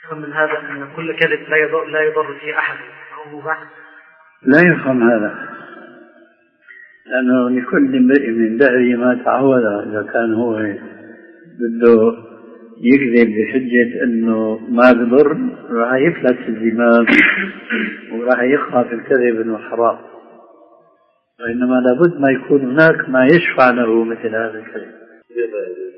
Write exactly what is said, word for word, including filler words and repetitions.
من هذا أن كل كذب لا يضر لا يضر فيه أحد أو مباح؟ لا يفهم هذا، لأنه لكل امرئ من دهره ما تعود. إذا كان هو بده يكذب بحجة أنه ما بضر راح يفلت الدماغ وراح يقع في الكذب أنه حرام، وإنما لابد ما يكون هناك ما يشفع له مثل هذا الكذب.